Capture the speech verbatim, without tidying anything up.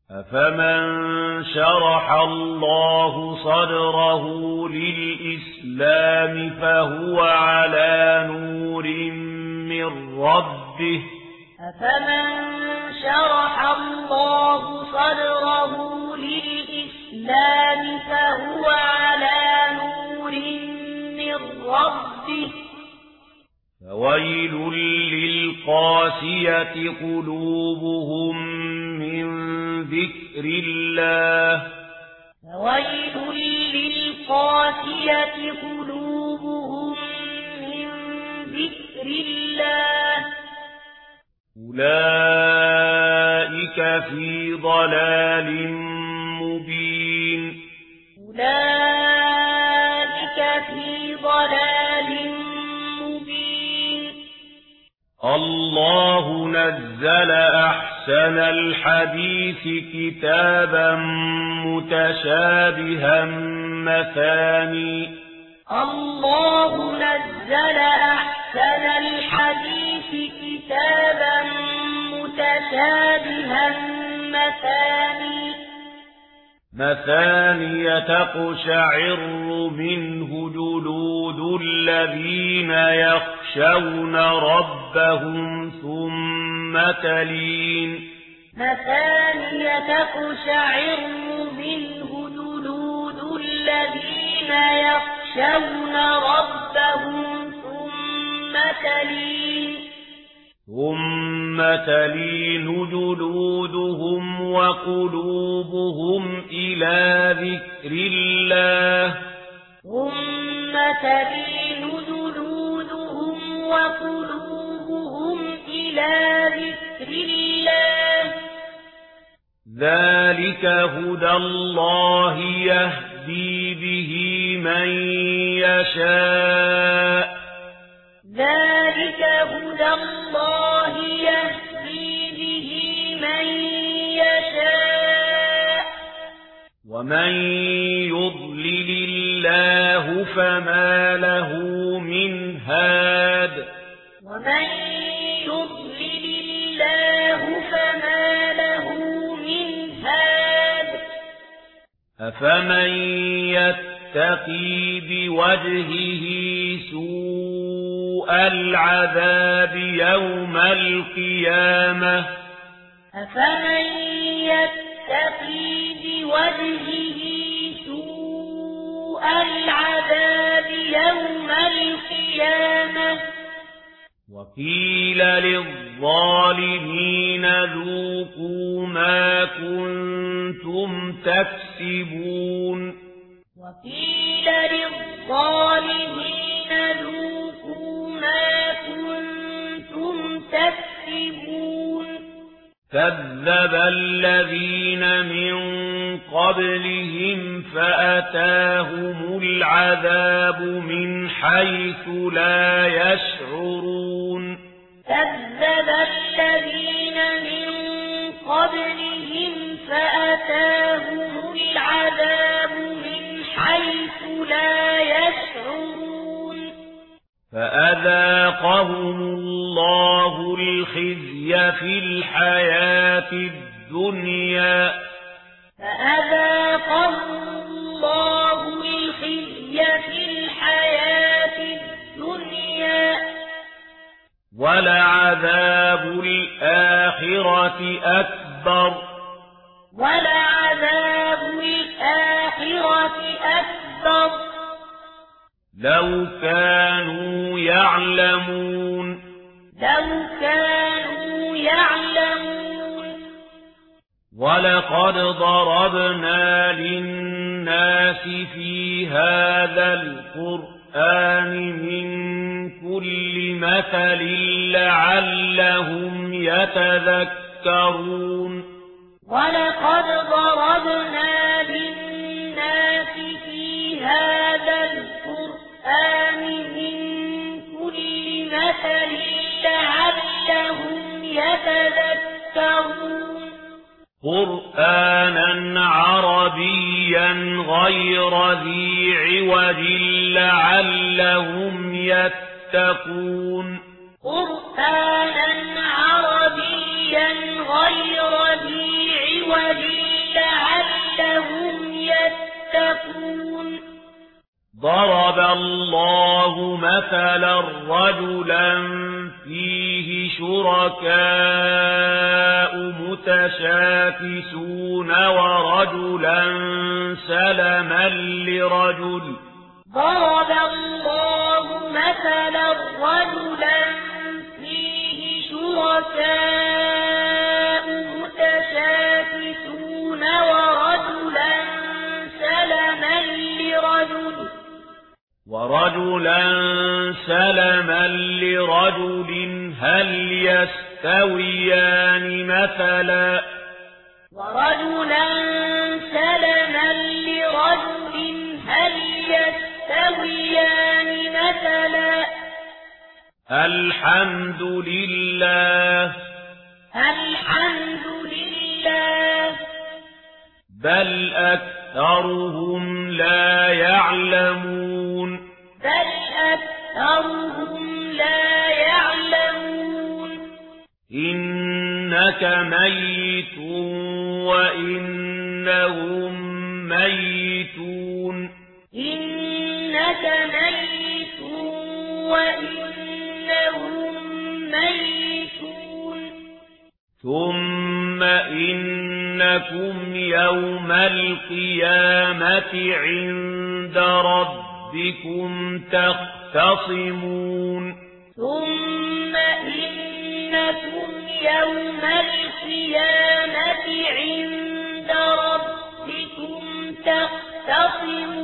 أفمن شرح الله صدره للإسلام فهو على نور من ربه أفمن شرح الله صدره للإسلام فهو على نور من ربه فويل للقاسية قلوبهم من ذكر الله فويل للقاسية قلوبهم من ذكر الله أولئك في ضلال مبين أولئك في ضلال مبين الله نزل أحسن الحديث كتابا متشابها مثاني الله نزل أحسن الحديث كتابا متشابها مثاني مثاني تقشعر منه جلود الذين يخشون ربهم ثم تلين مثاني تقشعر منه جلود الذين يخشون ربهم ثم تلين ثم تلين جلودهم وقلوبهم إلى ذكر الله ثم تلين جلودهم وقلوبهم إلى ذكر الله ذلك هدى الله يهدي به من يشاء ذلك هدى الله يهدي به من يشاء ومن يضلل الله فما له من هاد ومن يضلل الله فما له من هاد أفمن يتقي بوجهه سوء العذاب يوم القيامة أفمن يتقي بوجهه سوء العذاب يوم القيامة وقيل للظالمين ذوقوا ما كنتم تكسبون وقيل للظالمين ذوقوا ما كنتم تكسبون كذب الذين من قبلهم فأتاهم العذاب من حيث لا يشعرون كذب الذين من قبلهم فأتاهم العذاب من حيث لا يشعرون فأذاقهم الله الخزي في الحياة الدنيا فأذاقهم الله الخزي في الحياة الدنيا ولعذاب الآخرة أكبر ولعذاب الآخرة أكبر لو كانوا يعلمون لو كانوا يعلمون ولقد ضربنا للناس في هذا القرآن من كل مثل لعلهم يتذكرون ولقد ضربنا للناس في هذا القرآن من كل مثل لعلهم يتذكرون قرآنا عربيا غير ذي عوج لعلهم يتقون قرآنا عربيا غير ذي عوج يتقون ضرب الله مثلا رجلا فيه شركاء متشاكسون ورجلا سلما لرجل ضرب الله مثلا رجلا فيه شركاء متشاكسون ورجلا سلما لرجل ورجلا سلما لرجل هل يستويان مثلا ورجلا سلما لرجل هل يستويان مثلا الحمد لله الحمد لله بل أكثرهم لا يعلمون بل أكثرهم لا يعلمون إنك ميت وإنهم ميتون إنك ميت وإنهم ميتون ثم إنكم يوم القيامة عند ربكم تختصمون ثم إنكم يوم القيامة عند ربكم تختصمون